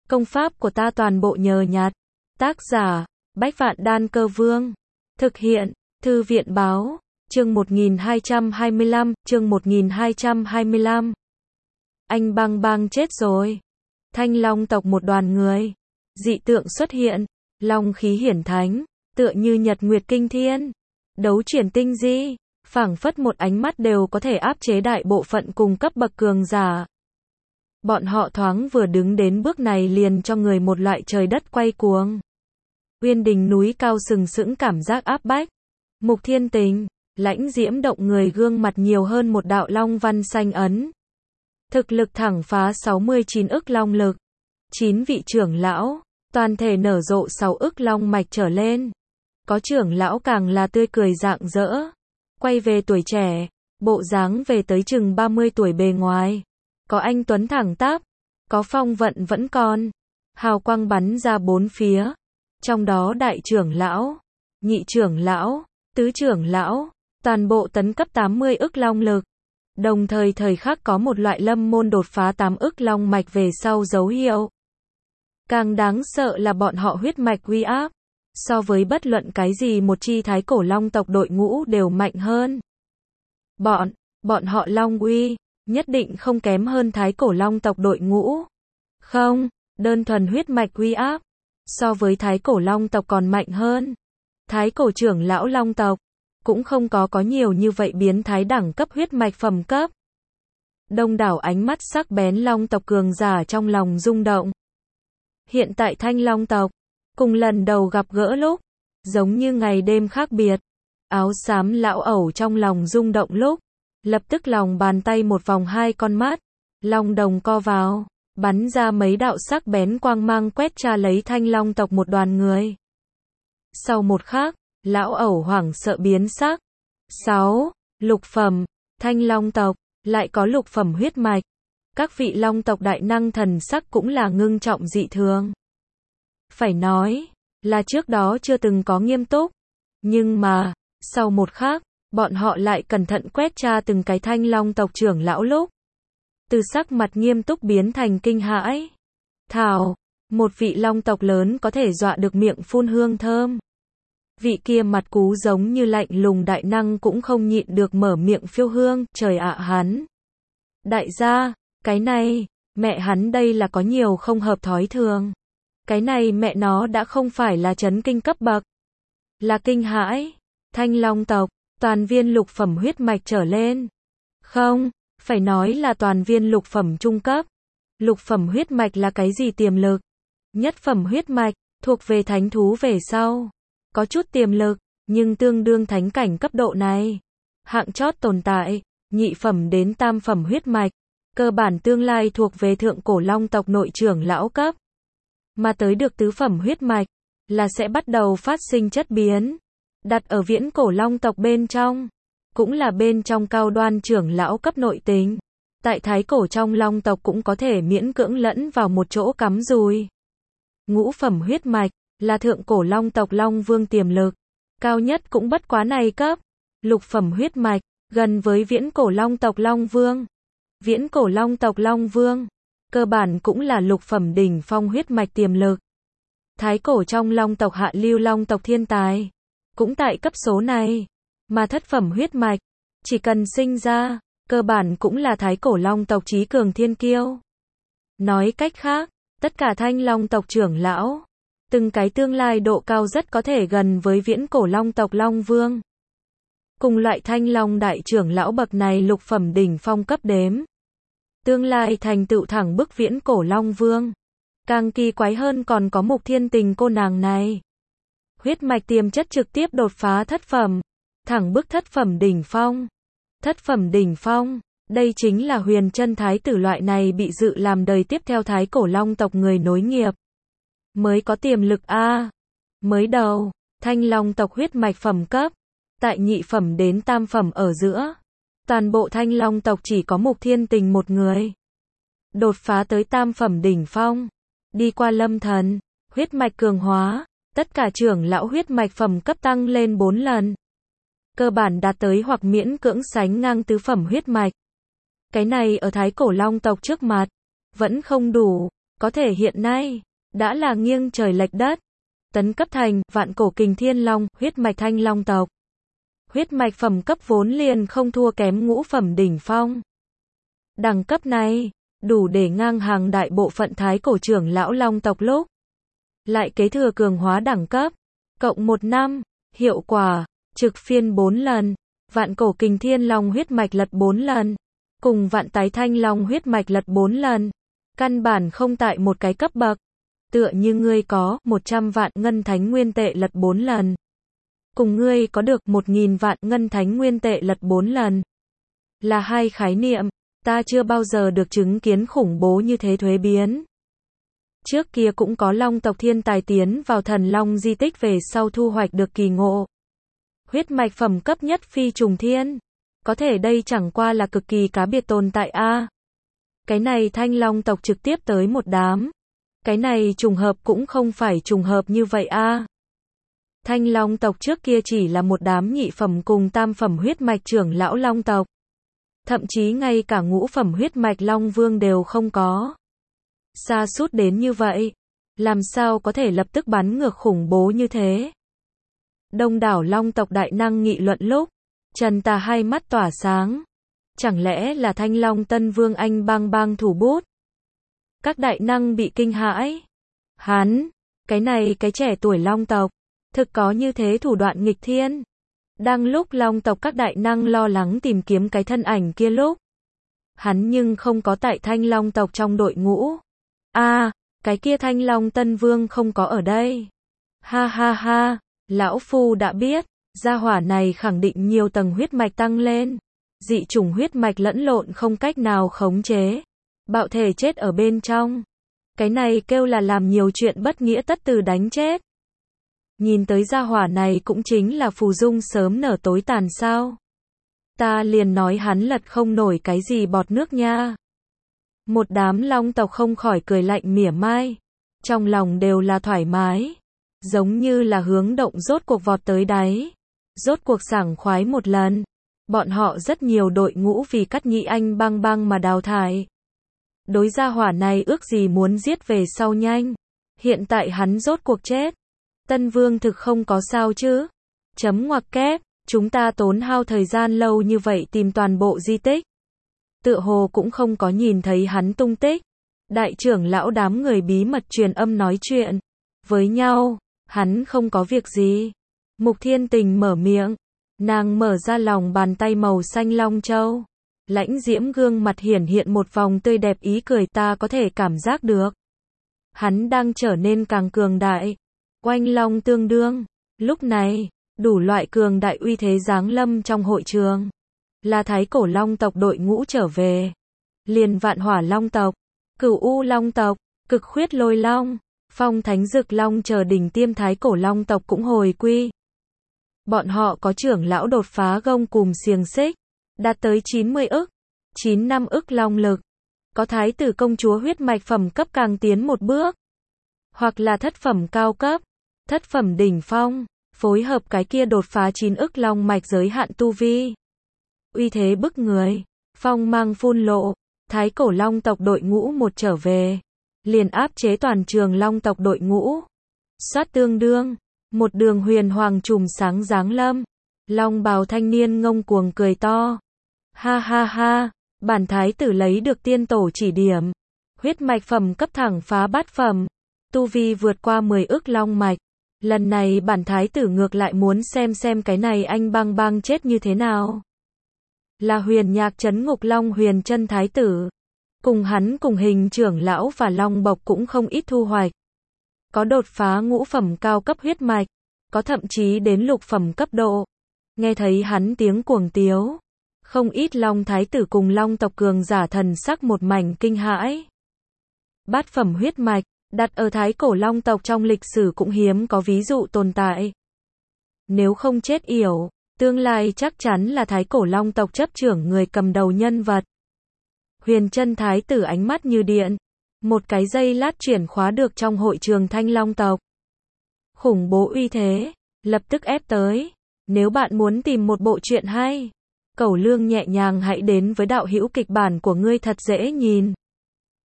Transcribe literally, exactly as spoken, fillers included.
Công pháp của ta toàn bộ nhờ nhặt. Tác giả, Bách Vạn Đan Cơ Vương. Thực hiện, Thư viện Báo. Chương một nghìn hai trăm hai mươi lăm, chương một nghìn hai trăm hai mươi lăm. Anh Bang Bang chết rồi. Thanh Long tộc một đoàn người. Dị tượng xuất hiện, long khí hiển thánh, tựa như nhật nguyệt kinh thiên. Đấu chuyển tinh di, phảng phất một ánh mắt đều có thể áp chế đại bộ phận cùng cấp bậc cường giả. Bọn họ thoáng vừa đứng đến bước này liền cho người một loại trời đất quay cuồng. Uyên đình núi cao sừng sững cảm giác áp bách. Mục Thiên Tình, lãnh diễm động người gương mặt nhiều hơn một đạo long văn xanh ấn. Thực lực thẳng phá sáu mươi chín ức long lực. chín vị trưởng lão, toàn thể nở rộ sáu ức long mạch trở lên. Có trưởng lão càng là tươi cười rạng rỡ. Quay về tuổi trẻ, bộ dáng về tới chừng ba mươi tuổi bề ngoài. Có anh tuấn thẳng tắp, có phong vận vẫn còn. Hào quang bắn ra bốn phía. Trong đó đại trưởng lão, nhị trưởng lão, tứ trưởng lão, toàn bộ tấn cấp tám mươi ức long lực. Đồng thời thời khắc có một loại lâm môn đột phá tám ức long mạch về sau dấu hiệu. Càng đáng sợ là bọn họ huyết mạch uy áp. So với bất luận cái gì một chi thái cổ long tộc đội ngũ đều mạnh hơn. Bọn, bọn họ long uy, nhất định không kém hơn thái cổ long tộc đội ngũ. Không, đơn thuần huyết mạch uy áp. So với thái cổ long tộc còn mạnh hơn. Thái cổ trưởng lão long tộc, cũng không có có nhiều như vậy biến thái đẳng cấp huyết mạch phẩm cấp. Đông đảo ánh mắt sắc bén long tộc cường giả trong lòng rung động. Hiện tại thanh long tộc, cùng lần đầu gặp gỡ lúc, giống như ngày đêm khác biệt. Áo xám lão ẩu trong lòng rung động lúc, lập tức lòng bàn tay một vòng hai con mắt, long đồng co vào, bắn ra mấy đạo sắc bén quang mang quét tra lấy thanh long tộc một đoàn người. Sau một khắc, lão ẩu hoảng sợ biến sắc. sáu. Lục phẩm, thanh long tộc, lại có lục phẩm huyết mạch. Các vị long tộc đại năng thần sắc cũng là ngưng trọng dị thường. Phải nói, là trước đó chưa từng có nghiêm túc. Nhưng mà, sau một khắc, bọn họ lại cẩn thận quét tra từng cái thanh long tộc trưởng lão lúc. Từ sắc mặt nghiêm túc biến thành kinh hãi. Thảo, một vị long tộc lớn có thể dọa được miệng phun hương thơm. Vị kia mặt cú giống như lạnh lùng đại năng cũng không nhịn được mở miệng phiêu hương, trời ạ hắn. Đại gia, cái này, mẹ hắn đây là có nhiều không hợp thói thường. Cái này mẹ nó đã không phải là chấn kinh cấp bậc. Là kinh hãi. Thanh long tộc, toàn viên lục phẩm huyết mạch trở lên. Không, phải nói là toàn viên lục phẩm trung cấp. Lục phẩm huyết mạch là cái gì tiềm lực? Nhất phẩm huyết mạch, thuộc về thánh thú về sau. Có chút tiềm lực, nhưng tương đương thánh cảnh cấp độ này. Hạng chót tồn tại, nhị phẩm đến tam phẩm huyết mạch. Cơ bản tương lai thuộc về thượng cổ long tộc nội trưởng lão cấp. Mà tới được tứ phẩm huyết mạch, là sẽ bắt đầu phát sinh chất biến. Đặt ở viễn cổ long tộc bên trong, cũng là bên trong cao đoan trưởng lão cấp nội tình. Tại thái cổ trong long tộc cũng có thể miễn cưỡng lẫn vào một chỗ cắm dùi. Ngũ phẩm huyết mạch, là thượng cổ long tộc long vương tiềm lực. Cao nhất cũng bất quá này cấp. Lục phẩm huyết mạch, gần với viễn cổ long tộc long vương. Viễn cổ long tộc long vương, cơ bản cũng là lục phẩm đỉnh phong huyết mạch tiềm lực. Thái cổ trong long tộc hạ lưu long tộc thiên tài, cũng tại cấp số này. Mà thất phẩm huyết mạch, chỉ cần sinh ra, cơ bản cũng là thái cổ long tộc trí cường thiên kiêu. Nói cách khác, tất cả thanh long tộc trưởng lão, từng cái tương lai độ cao rất có thể gần với viễn cổ long tộc long vương. Cùng loại thanh long đại trưởng lão bậc này lục phẩm đỉnh phong cấp đếm. Tương lai thành tựu thẳng bức viễn cổ long vương. Càng kỳ quái hơn còn có Mục Thiên Tình cô nàng này. Huyết mạch tiềm chất trực tiếp đột phá thất phẩm. Thẳng bức thất phẩm đỉnh phong. Thất phẩm đỉnh phong, đây chính là huyền chân thái tử loại này bị dự làm đời tiếp theo thái cổ long tộc người nối nghiệp. Mới có tiềm lực a. Mới đầu, thanh long tộc huyết mạch phẩm cấp. Tại nhị phẩm đến tam phẩm ở giữa. Toàn bộ thanh long tộc chỉ có Mục Thiên Tình một người. Đột phá tới tam phẩm đỉnh phong. Đi qua lâm thần, huyết mạch cường hóa. Tất cả trưởng lão huyết mạch phẩm cấp tăng lên bốn lần. Cơ bản đạt tới hoặc miễn cưỡng sánh ngang tứ phẩm huyết mạch. Cái này ở thái cổ long tộc trước mặt, vẫn không đủ. có thể hiện nay, đã là nghiêng trời lệch đất. Tấn cấp thành, vạn cổ kình thiên long, huyết mạch thanh long tộc. Huyết mạch phẩm cấp vốn liền không thua kém ngũ phẩm đỉnh phong. Đẳng cấp này, đủ để ngang hàng đại bộ phận thái cổ trưởng lão long tộc lúc. Lại kế thừa cường hóa đẳng cấp, cộng một năm, hiệu quả, trực phiên bốn lần, vạn cổ kình thiên long huyết mạch lật bốn lần, cùng vạn tái thanh long huyết mạch lật bốn lần, căn bản không tại một cái cấp bậc, tựa như ngươi có một trăm vạn ngân thánh nguyên tệ lật bốn lần, cùng ngươi có được một nghìn vạn ngân thánh nguyên tệ lật bốn lần, là hai khái niệm, ta chưa bao giờ được chứng kiến khủng bố như thế thuế biến. Trước kia cũng có long tộc thiên tài tiến vào thần long di tích về sau thu hoạch được kỳ ngộ. Huyết mạch phẩm cấp nhất phi trùng thiên. Có thể đây chẳng qua là cực kỳ cá biệt tồn tại a. À. Cái này thanh long tộc trực tiếp tới một đám. Cái này trùng hợp cũng không phải trùng hợp như vậy a. À. Thanh long tộc trước kia chỉ là một đám nhị phẩm cùng tam phẩm huyết mạch trưởng lão long tộc. Thậm chí ngay cả ngũ phẩm huyết mạch long vương đều không có. Xa sút đến như vậy, làm sao có thể lập tức bắn ngược khủng bố như thế? Đông đảo long tộc đại năng nghị luận lúc, Trần Tà hai mắt tỏa sáng. Chẳng lẽ là Thanh Long Tân Vương anh bang bang thủ bút? Các đại năng bị kinh hãi. Hắn, cái này cái trẻ tuổi long tộc, thực có như thế thủ đoạn nghịch thiên. Đang lúc long tộc các đại năng lo lắng tìm kiếm cái thân ảnh kia lúc, hắn nhưng không có tại Thanh Long tộc trong đội ngũ. A, à, cái kia Thanh Long Tân Vương không có ở đây. Ha ha ha, lão phu đã biết, gia hỏa này khẳng định nhiều tầng huyết mạch tăng lên. Dị chủng huyết mạch lẫn lộn không cách nào khống chế. Bạo thể chết ở bên trong. Cái này kêu là làm nhiều chuyện bất nghĩa tất từ đánh chết. Nhìn tới gia hỏa này cũng chính là phù dung sớm nở tối tàn sao. Ta liền nói hắn lật không nổi cái gì bọt nước nha. Một đám long tộc không khỏi cười lạnh mỉa mai. Trong lòng đều là thoải mái. Giống như là hướng động rốt cuộc vọt tới đáy. Rốt cuộc sảng khoái một lần. Bọn họ rất nhiều đội ngũ vì cắt nhị anh băng băng mà đào thải. Đối gia hỏa này ước gì muốn giết về sau nhanh. Hiện tại hắn rốt cuộc chết. Tân Vương thực không có sao chứ. Chấm ngoặc kép, chúng ta tốn hao thời gian lâu như vậy tìm toàn bộ di tích. Tựa hồ cũng không có nhìn thấy hắn tung tích. Đại trưởng lão đám người bí mật truyền âm nói chuyện với nhau, hắn không có việc gì. Mục Thiên Tình mở miệng, nàng mở ra lòng bàn tay màu xanh long châu. Lãnh diễm gương mặt hiển hiện một vòng tươi đẹp ý cười, ta có thể cảm giác được. Hắn đang trở nên càng cường đại. Oanh long tương đương. Lúc này, đủ loại cường đại uy thế giáng lâm trong hội trường. Là thái cổ long tộc đội ngũ trở về. Liền vạn hỏa long tộc, cửu u long tộc, cực khuyết lôi long, phong thánh dực long chờ đỉnh tiêm thái cổ long tộc cũng hồi quy. Bọn họ có trưởng lão đột phá gông cùm xiềng xích, đạt tới chín mươi ức, chín năm ức long lực. Có thái tử công chúa huyết mạch phẩm cấp càng tiến một bước. Hoặc là thất phẩm cao cấp, thất phẩm đỉnh phong, phối hợp cái kia đột phá chín ức long mạch giới hạn tu vi. Uy thế bức người, phong mang phun lộ, thái cổ long tộc đội ngũ một trở về. Liền áp chế toàn trường long tộc đội ngũ. Soát tương đương, một đường huyền hoàng trùm sáng giáng lâm. Long bào thanh niên ngông cuồng cười to. Ha ha ha, bản thái tử lấy được tiên tổ chỉ điểm. Huyết mạch phẩm cấp thẳng phá bát phẩm. Tu vi vượt qua mười ức long mạch. Lần này bản thái tử ngược lại muốn xem xem cái này anh băng băng chết như thế nào. Là huyền nhạc trấn ngục long huyền chân thái tử. Cùng hắn cùng hình trưởng lão và long bộc cũng không ít thu hoạch. Có đột phá ngũ phẩm cao cấp huyết mạch. Có thậm chí đến lục phẩm cấp độ. Nghe thấy hắn tiếng cuồng tiếu. Không ít long thái tử cùng long tộc cường giả thần sắc một mảnh kinh hãi. Bát phẩm huyết mạch, đặt ở thái cổ long tộc trong lịch sử cũng hiếm có ví dụ tồn tại. Nếu không chết yểu, tương lai chắc chắn là thái cổ long tộc chấp trưởng người cầm đầu nhân vật. Huyền chân thái tử ánh mắt như điện. Một cái dây lát chuyển khóa được trong hội trường thanh long tộc. Khủng bố uy thế, lập tức ép tới. Nếu bạn muốn tìm một bộ truyện hay, Cẩu Lương nhẹ nhàng hãy đến với đạo hữu kịch bản của ngươi thật dễ nhìn.